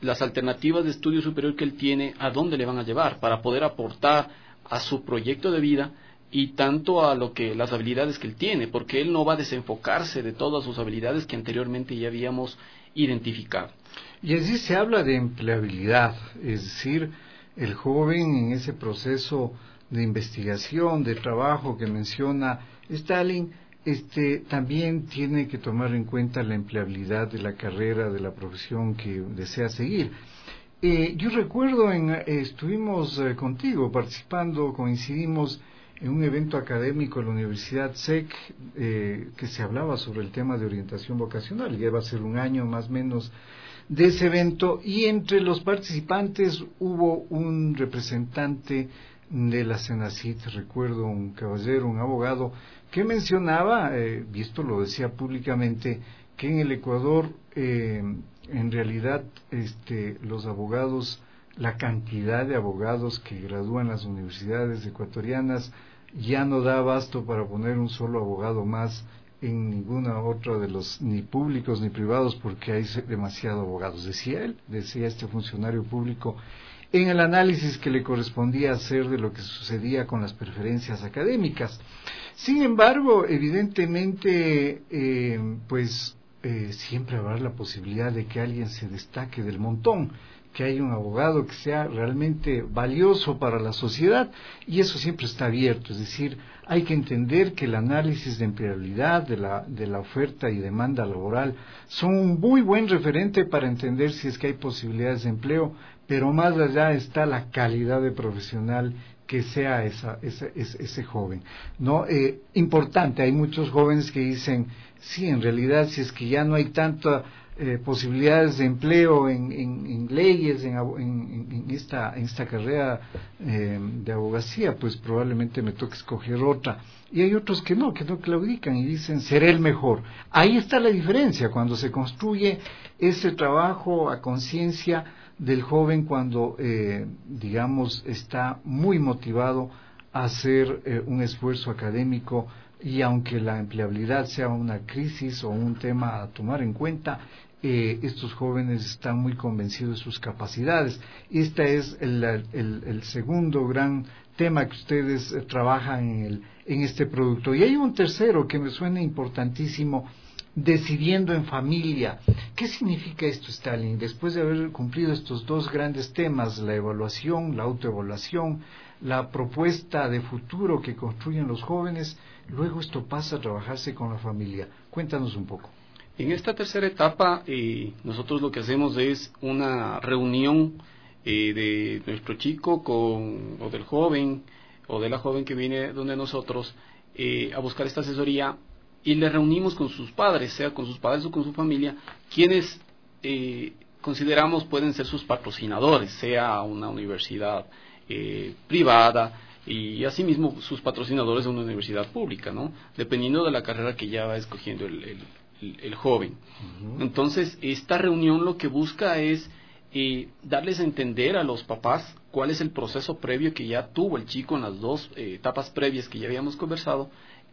las alternativas de estudio superior que él tiene, a dónde le van a llevar, para poder aportar a su proyecto de vida y tanto a lo que las habilidades que él tiene, porque él no va a desenfocarse de todas sus habilidades que anteriormente ya habíamos identificado. Y allí se habla de empleabilidad, es decir, el joven en ese proceso de investigación, de trabajo que menciona Stalin, este, también tiene que tomar en cuenta la empleabilidad de la carrera, de la profesión que desea seguir. Eh, yo recuerdo, en, eh, estuvimos eh, contigo participando, coincidimos en un evento académico en la Universidad S E C, eh, que se hablaba sobre el tema de orientación vocacional. Ya va a ser un año más o menos de ese evento, y entre los participantes hubo un representante de la Senacit, recuerdo, un caballero, un abogado, que mencionaba, eh, y esto lo decía públicamente, que en el Ecuador, eh, en realidad, este, los abogados, la cantidad de abogados que gradúan las universidades ecuatorianas ya no da abasto para poner un solo abogado más en ninguna otra de los, ni públicos ni privados, porque hay demasiados abogados, decía él, decía este funcionario público, en el análisis que le correspondía hacer de lo que sucedía con las preferencias académicas. Sin embargo, evidentemente, eh, pues eh, siempre habrá la posibilidad de que alguien se destaque del montón, que haya un abogado que sea realmente valioso para la sociedad, y eso siempre está abierto. Es decir, hay que entender que el análisis de empleabilidad, de la, de la oferta y demanda laboral, son un muy buen referente para entender si es que hay posibilidades de empleo, pero más allá está la calidad de profesional que sea esa, ese, ese, ese joven, ¿no? Eh, importante, hay muchos jóvenes que dicen, sí, en realidad, si es que ya no hay tanta eh, posibilidades de empleo en, en, en leyes, en, en, en, esta, en esta carrera eh, de abogacía, pues probablemente me toque escoger otra. Y hay otros que no, que no claudican y dicen, seré el mejor. Ahí está la diferencia, cuando se construye ese trabajo a conciencia del joven, cuando, eh, digamos, está muy motivado a hacer eh, un esfuerzo académico, y aunque la empleabilidad sea una crisis o un tema a tomar en cuenta, eh, estos jóvenes están muy convencidos de sus capacidades. Este es el, el, el segundo gran tema que ustedes eh, trabajan en, el, en este producto. Y hay un tercero que me suena importantísimo, decidiendo en familia. ¿Qué significa esto, Stalin? Después de haber cumplido estos dos grandes temas, la evaluación, la autoevaluación, la propuesta de futuro que construyen los jóvenes, luego esto pasa a trabajarse con la familia. Cuéntanos un poco. En esta tercera etapa, eh, nosotros lo que hacemos es una reunión eh, de nuestro chico con, o del joven, o de la joven que viene donde nosotros, eh, a buscar esta asesoría, y le reunimos con sus padres, sea con sus padres o con su familia, quienes eh, consideramos pueden ser sus patrocinadores, sea una universidad eh, privada, y asimismo sus patrocinadores de una universidad pública, ¿no? Dependiendo de la carrera que ya va escogiendo el, el, el joven. Uh-huh. Entonces, esta reunión lo que busca es eh, darles a entender a los papás cuál es el proceso previo que ya tuvo el chico en las dos eh, etapas previas que ya habíamos conversado,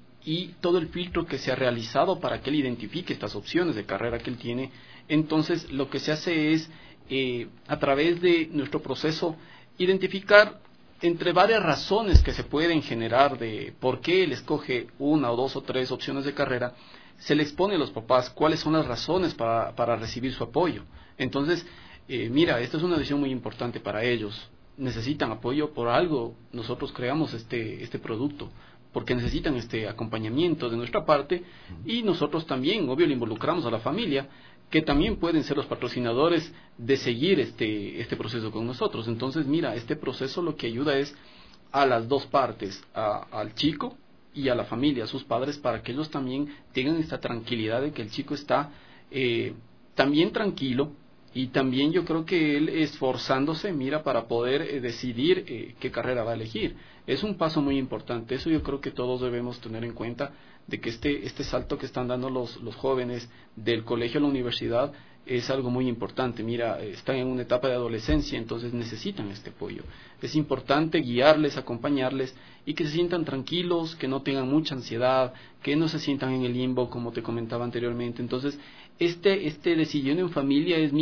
y todo el filtro que se ha realizado para que él identifique estas opciones de carrera que él tiene. Entonces, lo que se hace es, eh, a través de nuestro proceso, identificar entre varias razones que se pueden generar de por qué él escoge una o dos o tres opciones de carrera, se le expone a los papás cuáles son las razones para, para recibir su apoyo. Entonces, eh, mira, esta es una decisión muy importante para ellos. Necesitan apoyo, por algo nosotros creamos este, este producto, porque necesitan este acompañamiento de nuestra parte, y nosotros también, obvio, le involucramos a la familia, que también pueden ser los patrocinadores de seguir este, este proceso con nosotros. Entonces, mira, este proceso lo que ayuda es a las dos partes, a, al chico y a la familia, a sus padres, para que ellos también tengan esta tranquilidad de que el chico está eh, también tranquilo, y también yo creo que él esforzándose, mira, para poder eh, decidir eh, qué carrera va a elegir. Es un paso muy importante. Eso yo creo que todos debemos tener en cuenta, de que este este salto que están dando los, los jóvenes del colegio a la universidad es algo muy importante. Mira, están en una etapa de adolescencia, entonces necesitan este apoyo. Es importante guiarles, acompañarles, y que se sientan tranquilos, que no tengan mucha ansiedad, que no se sientan en el limbo, como te comentaba anteriormente. Entonces, este este decisión en familia es, mira,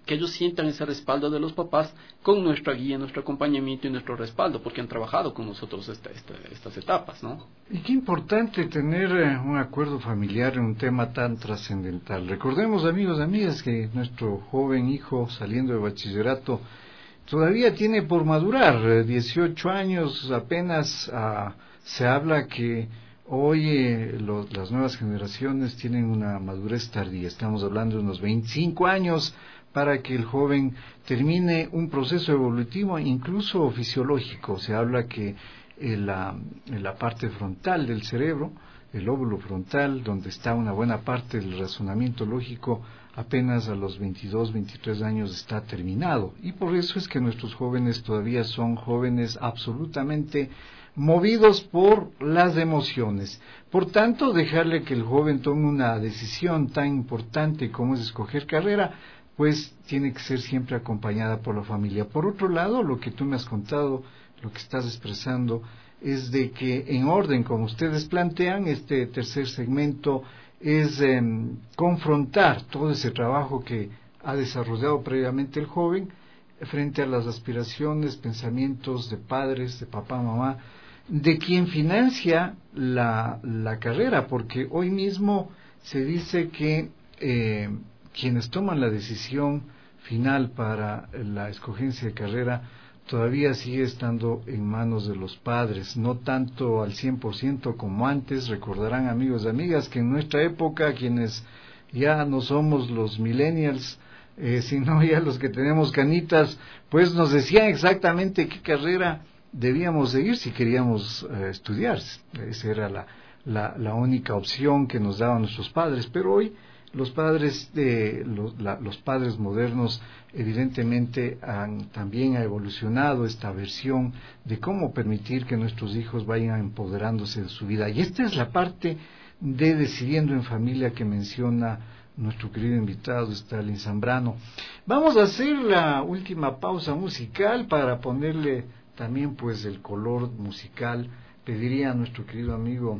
que ellos sientan ese respaldo de los papás con nuestra guía, nuestro acompañamiento y nuestro respaldo, porque han trabajado con nosotros esta, esta, estas etapas, ¿no? Y qué importante tener eh, un acuerdo familiar en un tema tan trascendental. Recordemos, amigos y amigas, que nuestro joven hijo saliendo de bachillerato todavía tiene por madurar, eh, dieciocho años apenas. Ah, se habla que hoy eh, lo, las nuevas generaciones tienen una madurez tardía, estamos hablando de unos veinticinco años para que el joven termine un proceso evolutivo, incluso fisiológico. Se habla que en la, en la parte frontal del cerebro, el lóbulo frontal, donde está una buena parte del razonamiento lógico, apenas a los veintidós, veintitrés años está terminado. Y por eso es que nuestros jóvenes todavía son jóvenes absolutamente movidos por las emociones. Por tanto, dejarle que el joven tome una decisión tan importante como es escoger carrera, pues tiene que ser siempre acompañada por la familia. Por otro lado, lo que tú me has contado, lo que estás expresando, es de que en orden, como ustedes plantean, este tercer segmento es eh, confrontar todo ese trabajo que ha desarrollado previamente el joven frente a las aspiraciones, pensamientos de padres, de papá, mamá, de quien financia la, la carrera, porque hoy mismo se dice que eh, quienes toman la decisión final para la escogencia de carrera todavía sigue estando en manos de los padres, no tanto al cien por ciento como antes. Recordarán, amigos y amigas, que en nuestra época, quienes ya no somos los millennials, eh, sino ya los que tenemos canitas, pues nos decían exactamente qué carrera debíamos seguir si queríamos eh, estudiar. Esa era la, la, la única opción que nos daban nuestros padres, pero hoy los padres de los, la, los padres modernos evidentemente han, también ha evolucionado esta versión de cómo permitir que nuestros hijos vayan empoderándose de su vida. Y esta es la parte de Decidiendo en Familia que menciona nuestro querido invitado Stalin Zambrano. Vamos a hacer la última pausa musical para ponerle también pues el color musical. Pediría a nuestro querido amigo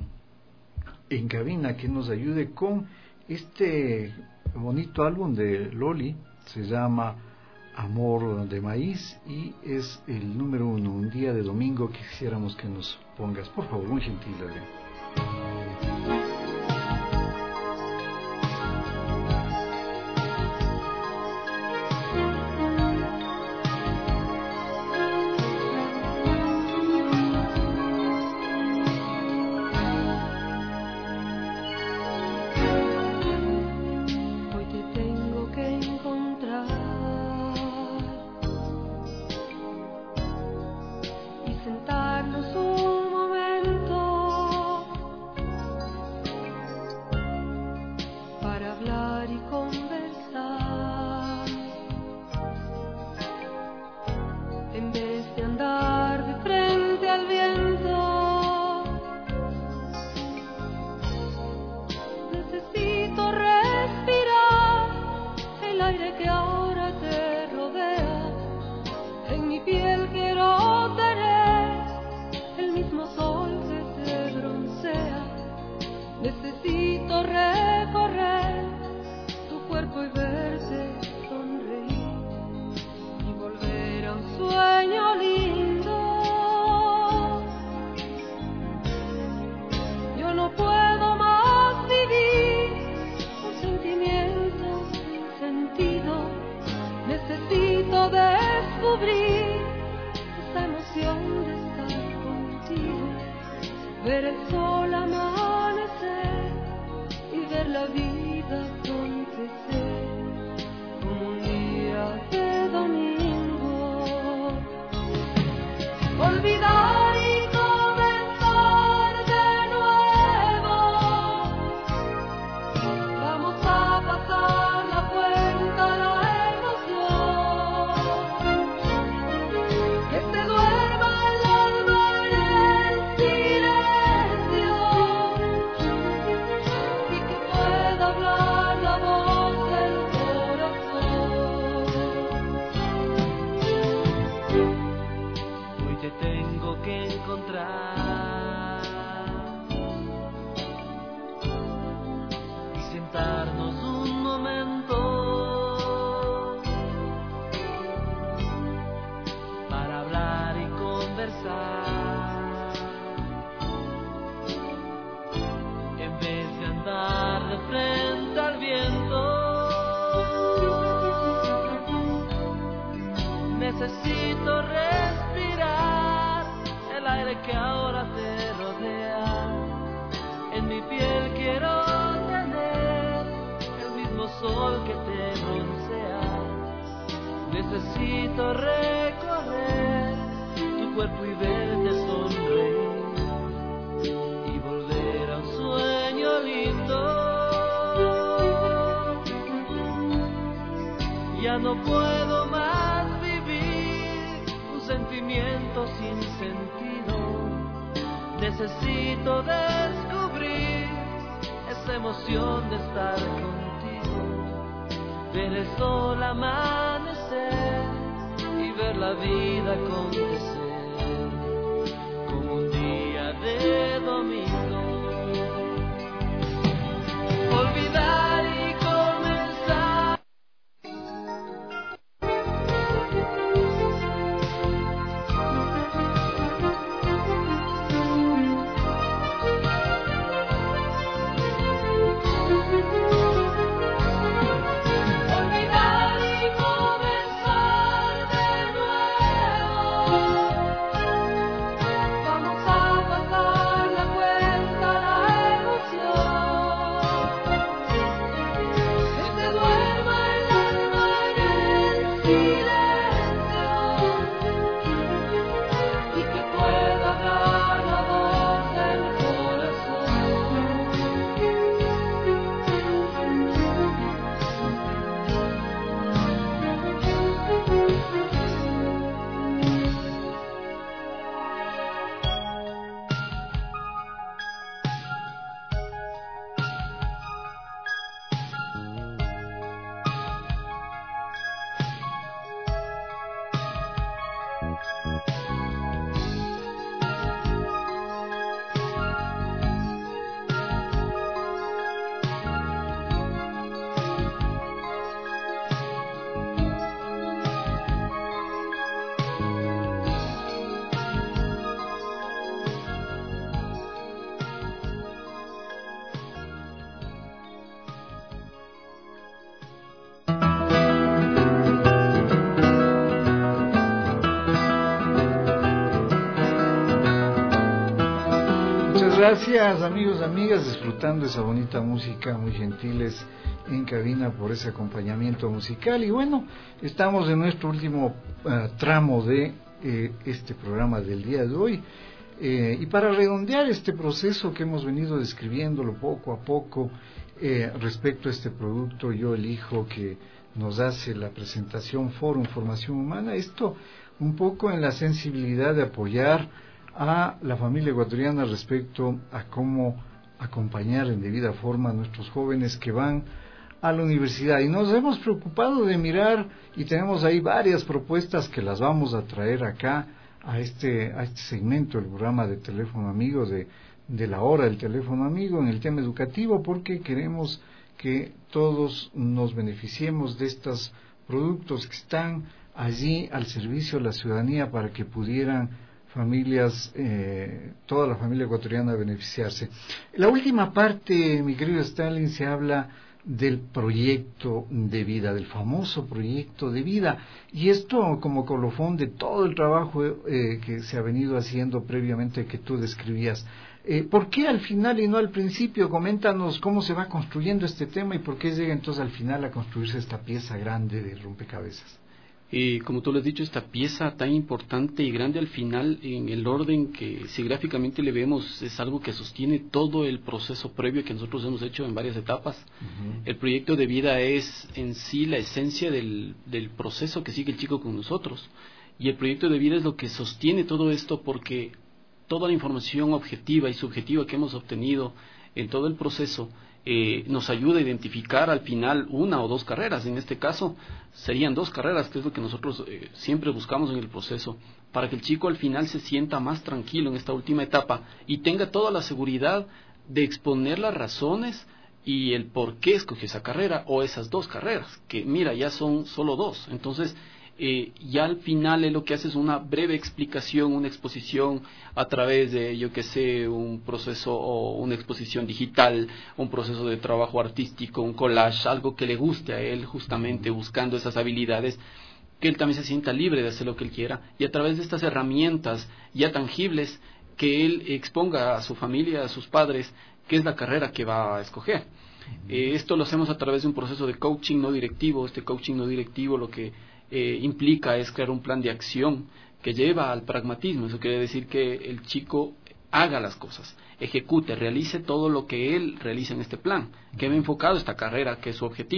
en cabina que nos ayude con este bonito álbum de Loli. Se llama Amor de Maíz y es el número uno, Un Día de Domingo, que quisiéramos que nos pongas, por favor, muy gentil, Adrián. Pueda no puedo más vivir un sentimiento sin sentido. Necesito descubrir esa emoción de estar contigo, ver el sol amanecer y ver la vida acontecer como un día de domingo. Olvidar y comenzar. Olvidar y comenzar de nuevo. Vamos a pagar la cuenta, la emoción. Que se duerma el alma en el silencio y que pueda dar la voz del corazón. Muchas gracias, amigos, amigas, disfrutando esa bonita música, muy gentiles en cabina por ese acompañamiento musical. Y bueno, estamos en nuestro último uh, tramo de eh, este programa del día de hoy. Eh, y para redondear este proceso que hemos venido describiéndolo poco a poco eh, respecto a este producto, yo elijo que nos hace la presentación Fórum Formación Humana, esto un poco en la sensibilidad de apoyar a la familia ecuatoriana respecto a cómo acompañar en debida forma a nuestros jóvenes que van a la universidad. Y nos hemos preocupado de mirar y tenemos ahí varias propuestas que las vamos a traer acá a este, a este segmento del programa de Teléfono Amigo, de, de la hora del Teléfono Amigo en el tema educativo, porque queremos que todos nos beneficiemos de estos productos que están allí al servicio de la ciudadanía para que pudieran familias, eh, toda la familia ecuatoriana beneficiarse. La última parte, mi querido Stalin, se habla del proyecto de vida, del famoso proyecto de vida, y esto como colofón de todo el trabajo eh, que se ha venido haciendo previamente que tú describías. Eh, ¿Por qué al final y no al principio? Coméntanos cómo se va construyendo este tema y por qué llega entonces al final a construirse esta pieza grande de rompecabezas. Eh, como tú lo has dicho, esta pieza tan importante y grande al final, en el orden que si gráficamente le vemos, es algo que sostiene todo el proceso previo que nosotros hemos hecho en varias etapas. Uh-huh. El proyecto de vida es en sí la esencia del, del proceso que sigue el chico con nosotros. Y el proyecto de vida es lo que sostiene todo esto, porque toda la información objetiva y subjetiva que hemos obtenido en todo el proceso Eh, nos ayuda a identificar al final una o dos carreras. En este caso serían dos carreras, que es lo que nosotros eh, siempre buscamos en el proceso, para que el chico al final se sienta más tranquilo en esta última etapa y tenga toda la seguridad de exponer las razones y el por qué escogió esa carrera o esas dos carreras, que mira, ya son solo dos. Entonces Eh, ya al final él lo que hace es una breve explicación, una exposición a través de, yo que sé, un proceso o una exposición digital, un proceso de trabajo artístico, un collage, algo que le guste a él, justamente buscando esas habilidades, que él también se sienta libre de hacer lo que él quiera, y a través de estas herramientas ya tangibles, que él exponga a su familia, a sus padres, qué es la carrera que va a escoger. Eh, esto lo hacemos a través de un proceso de coaching no directivo. Este coaching no directivo lo que Eh, implica es crear un plan de acción que lleva al pragmatismo. Eso quiere decir que el chico haga las cosas, ejecute, realice todo lo que él realiza en este plan, que va enfocado a esta carrera, que es su objetivo.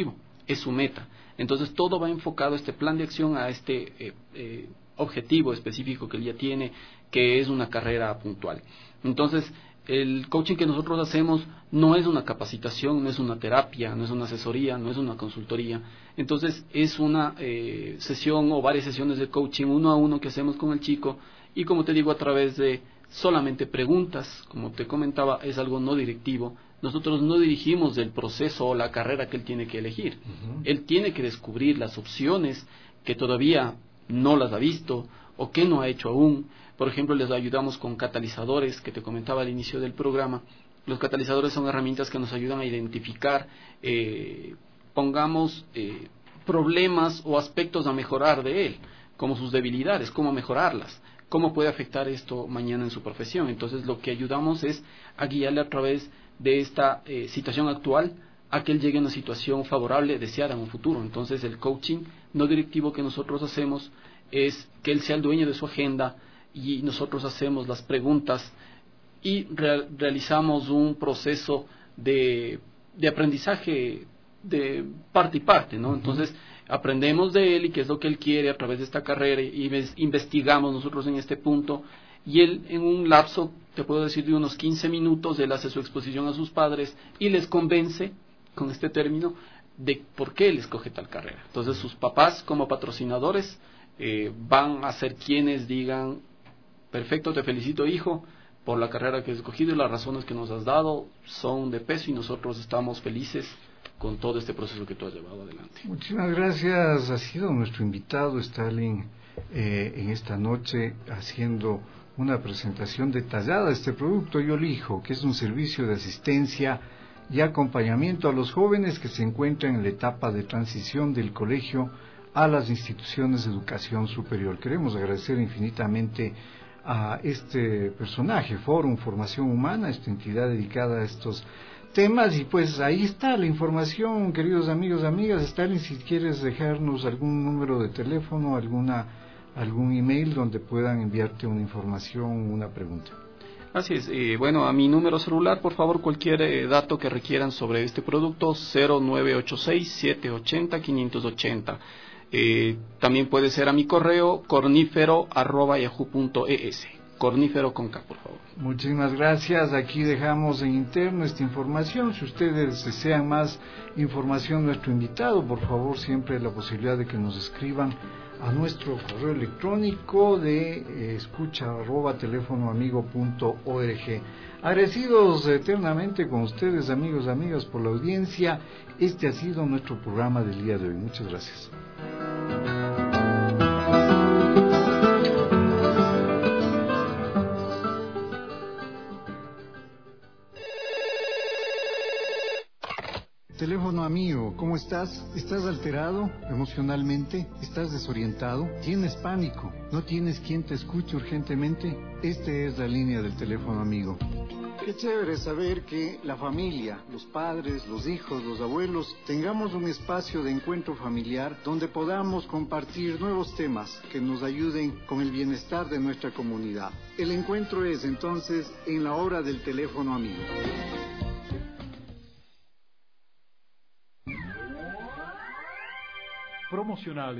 es su meta. Entonces todo va enfocado, este plan de acción, a este eh, eh, objetivo específico que él ya tiene, que es una carrera puntual. Entonces, el coaching que nosotros hacemos no es una capacitación, no es una terapia, no es una asesoría, no es una consultoría. Entonces, es una eh, sesión o varias sesiones de coaching uno a uno que hacemos con el chico, y como te digo, a través de solamente preguntas, como te comentaba, es algo no directivo. Nosotros no dirigimos el proceso o la carrera que él tiene que elegir. Uh-huh. Él tiene que descubrir las opciones que todavía no las ha visto o que no ha hecho aún. Por ejemplo, les ayudamos con catalizadores, que te comentaba al inicio del programa. Los catalizadores son herramientas que nos ayudan a identificar, eh, pongamos, eh, problemas o aspectos a mejorar de él, como sus debilidades, cómo mejorarlas, cómo puede afectar esto mañana en su profesión. Entonces, lo que ayudamos es a guiarle a través de esta eh, situación actual a que él llegue a una situación favorable, deseada en un futuro. Entonces, el coaching no directivo que nosotros hacemos es que él sea el dueño de su agenda, y nosotros hacemos las preguntas y re- realizamos un proceso de, de aprendizaje de parte y parte, ¿no? Uh-huh. Entonces, aprendemos de él y qué es lo que él quiere a través de esta carrera, y ves, investigamos nosotros en este punto, y él en un lapso, te puedo decir, de unos quince minutos, él hace su exposición a sus padres y les convence, con este término, de por qué él escoge tal carrera. Entonces, sus papás como patrocinadores eh, van a ser quienes digan: perfecto, te felicito, hijo, por la carrera que has escogido, y las razones que nos has dado son de peso, y nosotros estamos felices con todo este proceso que tú has llevado adelante. Muchísimas gracias. Ha sido nuestro invitado Stalin eh, en esta noche, haciendo una presentación detallada de este producto Yo Elijo, que es un servicio de asistencia y acompañamiento a los jóvenes que se encuentran en la etapa de transición del colegio a las instituciones de educación superior. Queremos agradecer infinitamente a este personaje, Fórum Formación Humana, esta entidad dedicada a estos temas, y pues ahí está la información, queridos amigos, amigas. Stalin, si quieres dejarnos algún número de teléfono, alguna algún email donde puedan enviarte una información, una pregunta. Así es, eh, bueno, a mi número celular, por favor, cualquier eh, dato que requieran sobre este producto, cero nueve ocho seis, siete ocho cero, cinco ocho cero. Eh, también puede ser a mi correo cornífero arroba yahoo punto es, cornífero con K, por favor. Muchísimas gracias. Aquí dejamos en interno esta información. Si ustedes desean más información, nuestro invitado, por favor, siempre la posibilidad de que nos escriban a nuestro correo electrónico de eh, escucha arroba teléfono amigo punto org. Agradecidos eternamente con ustedes, amigos, amigas, por la audiencia. Este ha sido nuestro programa del día de hoy. Muchas gracias. Teléfono amigo, ¿cómo estás? ¿Estás alterado emocionalmente? ¿Estás desorientado? ¿Tienes pánico? ¿No tienes quien te escuche urgentemente? Esta es la línea del teléfono amigo. Qué chévere saber que la familia, los padres, los hijos, los abuelos, tengamos un espacio de encuentro familiar donde podamos compartir nuevos temas que nos ayuden con el bienestar de nuestra comunidad. El encuentro es entonces en la hora del teléfono amigo. Promocionales.